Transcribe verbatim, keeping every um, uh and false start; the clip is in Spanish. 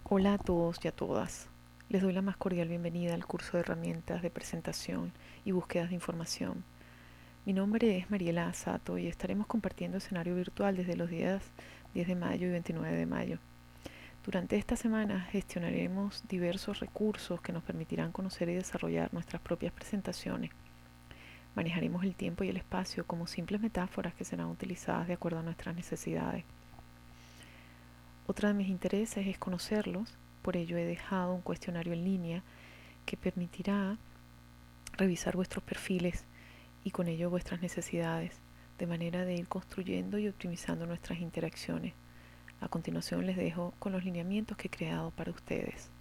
Hola a todos y a todas. Les doy la más cordial bienvenida al curso de herramientas de presentación y búsquedas de información. Mi nombre es Mariela Asato y estaremos compartiendo escenario virtual desde los días diez de mayo y veintinueve de mayo. Durante esta semana gestionaremos diversos recursos que nos permitirán conocer y desarrollar nuestras propias presentaciones. Manejaremos el tiempo y el espacio como simples metáforas que serán utilizadas de acuerdo a nuestras necesidades. Otra de mis intereses es conocerlos, por ello he dejado un cuestionario en línea que permitirá revisar vuestros perfiles y con ello vuestras necesidades, de manera de ir construyendo y optimizando nuestras interacciones. A continuación les dejo con los lineamientos que he creado para ustedes.